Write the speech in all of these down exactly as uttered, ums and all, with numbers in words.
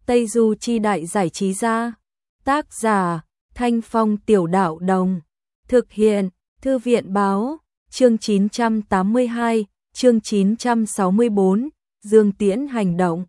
Tây Du Chi Đại Giải Trí Gia. Tác giả Thanh Phong Tiểu Đạo Đồng. Thực hiện Thư viện Báo. Chương chín trăm tám mươi hai, chương chín trăm sáu mươi bốn, Dương Tiễn hành động.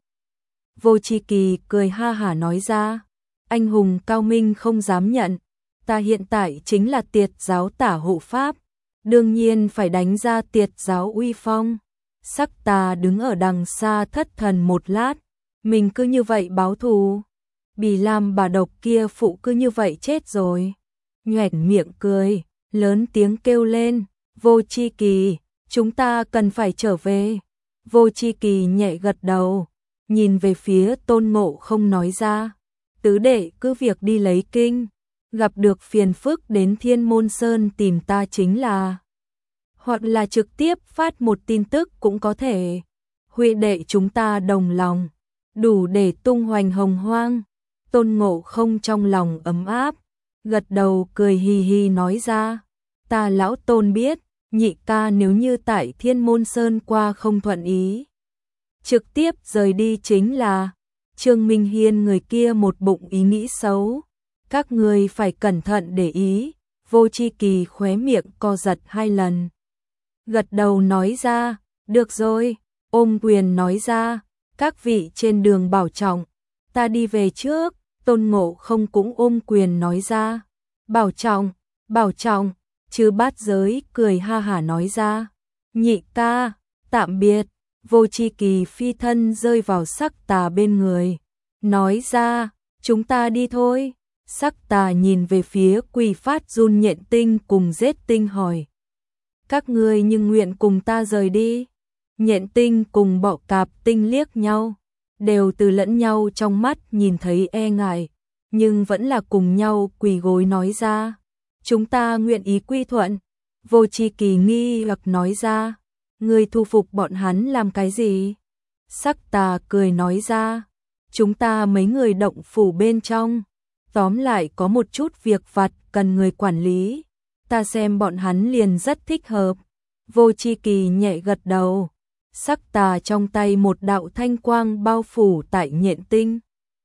Vô Chi Kỳ cười ha hả nói ra, anh hùng cao minh không dám nhận, ta hiện tại chính là Tiệt giáo tả hộ pháp, đương nhiên phải đánh ra Tiệt giáo uy phong. Sắc Tà đứng ở đằng xa thất thần một lát, mình cứ như vậy báo thù, Bì Lam bà độc kia phụ cứ như vậy chết rồi. Nhoẻn miệng cười, lớn tiếng kêu lên, Vô Chi Kỳ, chúng ta cần phải trở về. Vô Chi Kỳ nhẹ gật đầu, nhìn về phía Tôn Ngộ Không nói ra, tứ đệ cứ việc đi lấy kinh, gặp được phiền phức đến Thiên Môn Sơn tìm ta chính là, hoặc là trực tiếp phát một tin tức cũng có thể. Huynh đệ chúng ta đồng lòng, đủ để tung hoành hồng hoang. Tôn Ngộ Không trong lòng ấm áp, gật đầu cười hì hì nói ra, ta lão Tôn biết, nhị ca nếu như tại Thiên Môn Sơn qua không thuận ý, trực tiếp rời đi chính là. Trương Minh Hiên người kia một bụng ý nghĩ xấu, các người phải cẩn thận để ý. Vô Chi Kỳ khóe miệng co giật hai lần, gật đầu nói ra, được rồi. Ôm quyền nói ra, các vị trên đường bảo trọng, ta đi về trước. Tôn Ngộ Không cũng ôm quyền nói ra, bảo trọng, bảo trọng. Chư Bát Giới cười ha hả nói ra, nhị ca, tạm biệt. Vô Chi Kỳ phi thân rơi vào Sắc Tà bên người, nói ra, chúng ta đi thôi. Sắc Tà nhìn về phía Quỳ Phát Run Nhện Tinh cùng Giết Tinh hỏi, các ngươi nhưng nguyện cùng ta rời đi? Nhện Tinh cùng Bọ Cạp Tinh liếc nhau, đều từ lẫn nhau trong mắt nhìn thấy e ngại, nhưng vẫn là cùng nhau quỳ gối nói ra, chúng ta nguyện ý quy thuận. Vô Chi Kỳ nghi hoặc nói ra, ngươi thu phục bọn hắn làm cái gì? Sắc Tà cười nói ra, chúng ta mấy người động phủ bên trong, tóm lại có một chút việc vặt cần người quản lý, ta xem bọn hắn liền rất thích hợp. Vô Chi Kỳ nhẹ gật đầu. Sắc Tà trong tay một đạo thanh quang bao phủ tại Nhện Tinh,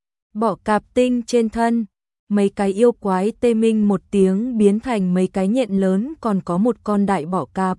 Bọ Cạp Tinh trên thân, mấy cái yêu quái tê minh một tiếng biến thành mấy cái nhện lớn, còn có một con đại bọ cạp.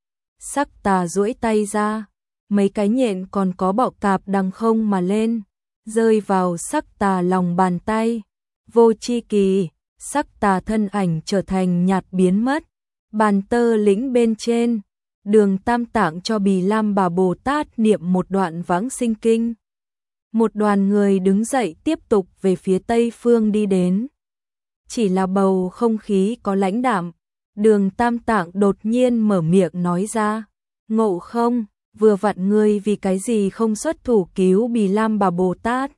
Sắc Tà duỗi tay ra, mấy cái nhện còn có bọ cạp đằng không mà lên, rơi vào Sắc Tà lòng bàn tay. Vô Chi Kỳ, Sắc Tà thân ảnh trở thành nhạt biến mất. Bàn tơ lĩnh bên trên, Đường Tam Tạng cho Bì Lam bà Bồ Tát niệm một đoạn Vãng Sinh Kinh. Một đoàn người đứng dậy tiếp tục về phía tây phương đi đến. Chỉ là bầu không khí có lãnh đạm, Đường Tam Tạng đột nhiên mở miệng nói ra, Ngộ Không, vừa vặn ngươi vì cái gì không xuất thủ cứu Bì Lam bà Bồ Tát?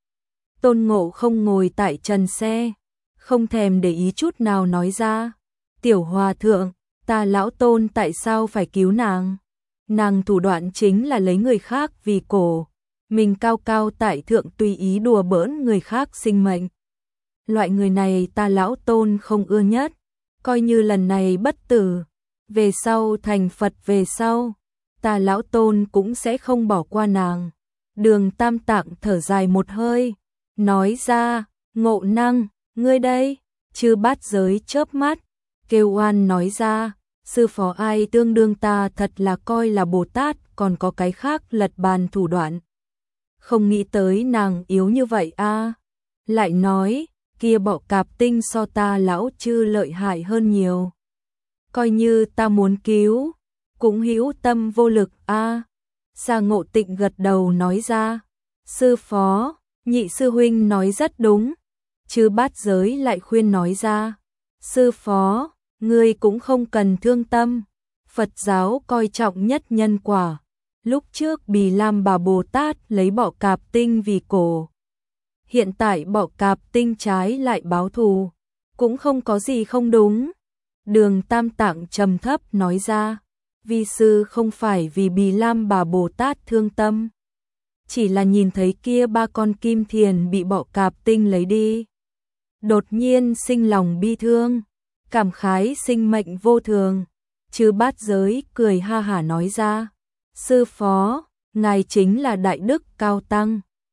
Tôn Ngộ Không ngồi tại trần xe, không thèm để ý chút nào nói ra, tiểu hòa thượng, ta lão Tôn tại sao phải cứu nàng? Nàng thủ đoạn chính là lấy người khác vì cổ, mình cao cao tại thượng tùy ý đùa bỡn người khác sinh mệnh. Loại người này ta lão Tôn không ưa nhất, coi như lần này bất tử, về sau thành Phật về sau, ta lão Tôn cũng sẽ không bỏ qua nàng. Đường Tam Tạng thở dài một hơi, nói ra, Ngộ Năng, ngươi đây. Chư Bát Giới chớp mắt, kêu oan nói ra, sư phó ai tương đương ta thật là coi là Bồ Tát, còn có cái khác lật bàn thủ đoạn. Không nghĩ tới nàng yếu như vậy a. Lại nói, kia Bọ Cạp Tinh so ta lão chư lợi hại hơn nhiều. Coi như ta muốn cứu, cũng hữu tâm vô lực a. Sa Ngộ Tịnh gật đầu nói ra, sư phó, nhị sư huynh nói rất đúng. Chư Bát Giới lại khuyên nói ra, sư phó, ngươi cũng không cần thương tâm, Phật giáo coi trọng nhất nhân quả. Lúc trước Bì Lam bà Bồ Tát lấy Bọ Cạp Tinh vì cổ, hiện tại Bọ Cạp Tinh trái lại báo thù, cũng không có gì không đúng. Đường Tam Tạng trầm thấp nói ra, vi sư không phải vì Bì Lam bà Bồ Tát thương tâm, chỉ là nhìn thấy kia ba con kim thiền bị Bọ Cạp Tinh lấy đi, đột nhiên sinh lòng bi thương, cảm khái sinh mệnh vô thường. Chư Bát Giới cười ha hả nói ra, sư phó, ngài chính là đại đức cao tăng,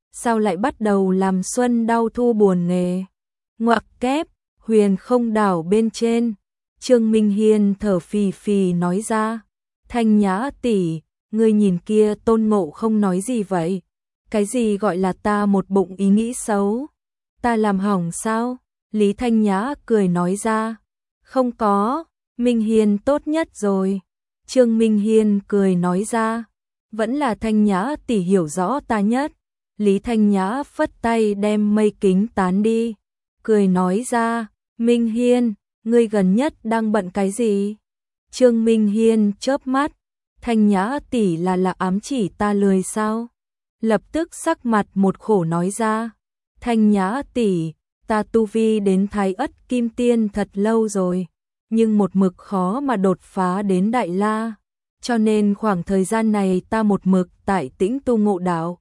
sao lại bắt đầu làm xuân đau thu buồn nghề. Ngoặc kép, huyền không đảo bên trên. Trương Minh Hiên thở phì phì nói ra, Thanh Nhã tỷ, ngươi nhìn kia Tôn Ngộ không nói gì vậy? Cái gì gọi là ta một bụng ý nghĩ xấu? Ta làm hỏng sao? Lý Thanh Nhã cười nói ra, không có, Minh Hiên tốt nhất rồi. Trương Minh Hiên cười nói ra, vẫn là Thanh Nhã tỷ hiểu rõ ta nhất. Lý Thanh Nhã phất tay đem mây kính tán đi, cười nói ra, Minh Hiên, ngươi gần nhất đang bận cái gì? Trương Minh Hiên chớp mắt, Thanh Nhã tỷ là là ám chỉ ta lười sao? Lập tức sắc mặt một khổ nói ra, Thanh Nhã tỷ, ta tu vi đến Thái Ất Kim Tiên thật lâu rồi, nhưng một mực khó mà đột phá đến Đại La, cho nên khoảng thời gian này ta một mực tại Tĩnh tu ngộ đạo.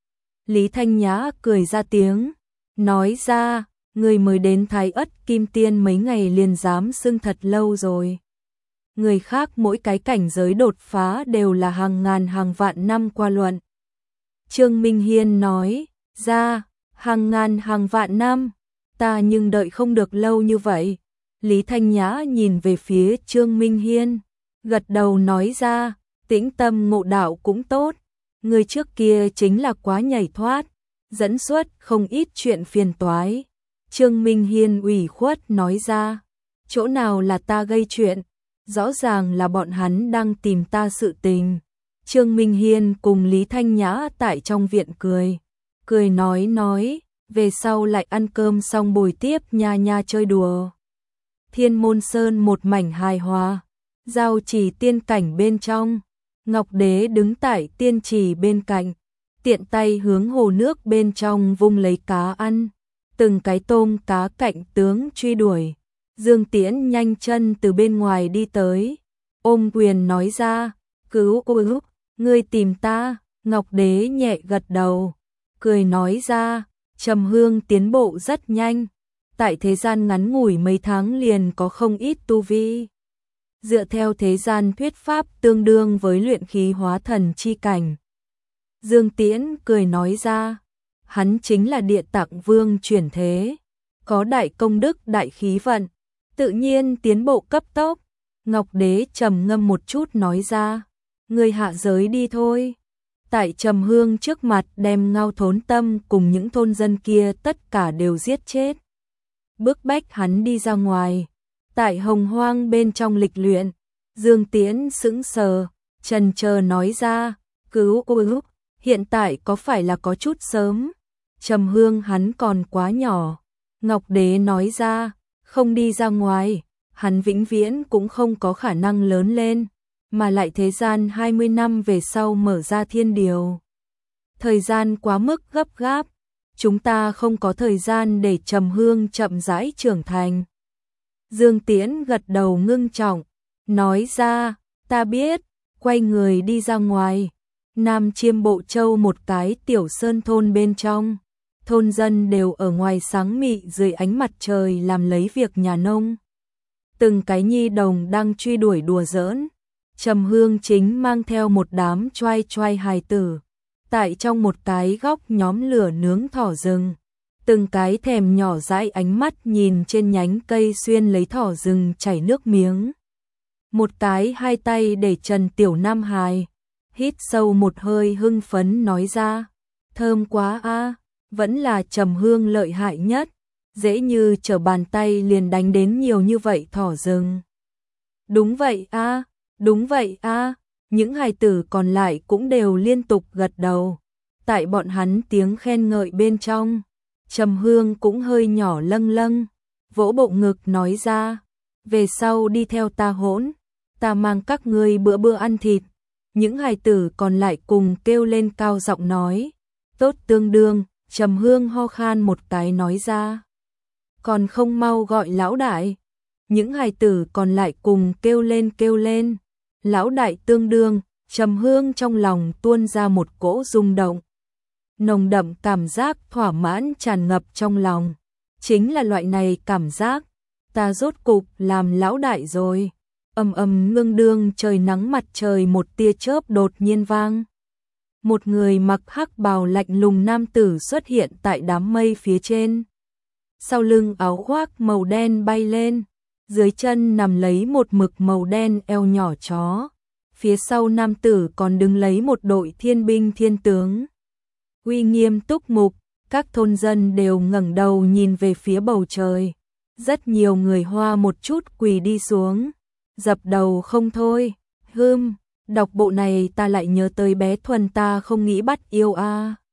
Lý Thanh Nhã cười ra tiếng, nói ra, người mới đến Thái Ất Kim Tiên mấy ngày liền dám xưng thật lâu rồi. Người khác mỗi cái cảnh giới đột phá đều là hàng ngàn hàng vạn năm qua luận. Trương Minh Hiên nói ra, hàng ngàn hàng vạn năm, ta nhưng đợi không được lâu như vậy. Lý Thanh Nhã nhìn về phía Trương Minh Hiên, gật đầu nói ra, tĩnh tâm ngộ đạo cũng tốt. Người trước kia chính là quá nhảy thoát, dẫn xuất không ít chuyện phiền toái. Trương Minh Hiên ủy khuất nói ra, chỗ nào là ta gây chuyện, rõ ràng là bọn hắn đang tìm ta sự tình. Trương Minh Hiên cùng Lý Thanh Nhã tại trong viện cười, cười nói nói, về sau lại ăn cơm xong bồi tiếp nha nha chơi đùa. Thiên Môn Sơn một mảnh hài hòa, giao trì tiên cảnh bên trong, Ngọc Đế đứng tại tiên trì bên cạnh, tiện tay hướng hồ nước bên trong vung lấy cá ăn, từng cái tôm cá cạnh tướng truy đuổi. Dương Tiễn nhanh chân từ bên ngoài đi tới, ôm quyền nói ra, cứu cứu, ngươi tìm ta. Ngọc Đế nhẹ gật đầu, cười nói ra, Trầm Hương tiến bộ rất nhanh, tại thế gian ngắn ngủi mấy tháng liền có không ít tu vi. Dựa theo thế gian thuyết pháp tương đương với luyện khí hóa thần chi cảnh. Dương Tiễn cười nói ra, hắn chính là Địa Tạng Vương chuyển thế, có đại công đức đại khí vận, tự nhiên tiến bộ cấp tốc. Ngọc Đế trầm ngâm một chút nói ra, ngươi hạ giới đi thôi. Tại Trầm Hương trước mặt đem Ngao Thốn Tâm cùng những thôn dân kia tất cả đều giết chết. Bức bách hắn đi ra ngoài. Tại Hồng Hoang bên trong lịch luyện, Dương Tiễn sững sờ, chần chờ nói ra, cứu cứu, hiện tại có phải là có chút sớm? Trầm Hương hắn còn quá nhỏ. Ngọc Đế nói ra, không đi ra ngoài, hắn vĩnh viễn cũng không có khả năng lớn lên, mà lại thế gian hai mươi năm về sau mở ra thiên điều. Thời gian quá mức gấp gáp, chúng ta không có thời gian để Trầm Hương chậm rãi trưởng thành. Dương Tiễn gật đầu ngưng trọng, nói ra, ta biết, quay người đi ra ngoài. Nam Chiêm Bộ Châu một cái tiểu sơn thôn bên trong, thôn dân đều ở ngoài sáng mị dưới ánh mặt trời làm lấy việc nhà nông. Từng cái nhi đồng đang truy đuổi đùa giỡn. Trầm Hương chính mang theo một đám choai choai hài tử, tại trong một cái góc nhóm lửa nướng thỏ rừng. Từng cái thèm nhỏ dãi ánh mắt nhìn trên nhánh cây xuyên lấy thỏ rừng chảy nước miếng. Một cái hai tay để Trần Tiểu Nam Hài, hít sâu một hơi hưng phấn nói ra, thơm quá a, vẫn là Trầm Hương lợi hại nhất, dễ như trở bàn tay liền đánh đến nhiều như vậy thỏ rừng. Đúng vậy a, đúng vậy a, những hài tử còn lại cũng đều liên tục gật đầu. Tại bọn hắn tiếng khen ngợi bên trong, Trầm Hương cũng hơi nhỏ lâng lâng, vỗ bộ ngực nói ra, về sau đi theo ta hỗn, ta mang các ngươi bữa bữa ăn thịt. Những hài tử còn lại cùng kêu lên cao giọng nói, tốt tương đương. Trầm Hương ho khan một cái nói ra, còn không mau gọi lão đại. Những hài tử còn lại cùng kêu lên kêu lên, lão đại tương đương. Trầm Hương trong lòng tuôn ra một cỗ rung động, nồng đậm cảm giác thỏa mãn tràn ngập trong lòng. Chính là loại này cảm giác, ta rốt cục làm lão đại rồi. Ầm ầm ngưng đương trời nắng mặt trời một tia chớp đột nhiên vang. một người mặc hắc bào lạnh lùng nam tử xuất hiện tại đám mây phía trên. Sau lưng áo khoác màu đen bay lên, dưới chân nằm lấy một mực màu đen eo nhỏ chó. Phía sau nam tử còn đứng lấy một đội thiên binh thiên tướng. Uy nghiêm túc mục, các thôn dân đều ngẩng đầu nhìn về phía bầu trời. Rất nhiều người Hoa một chút quỳ đi xuống, dập đầu không thôi. Hưm, đọc bộ này ta lại nhớ tới bé Thuần ta không nghĩ bắt yêu a.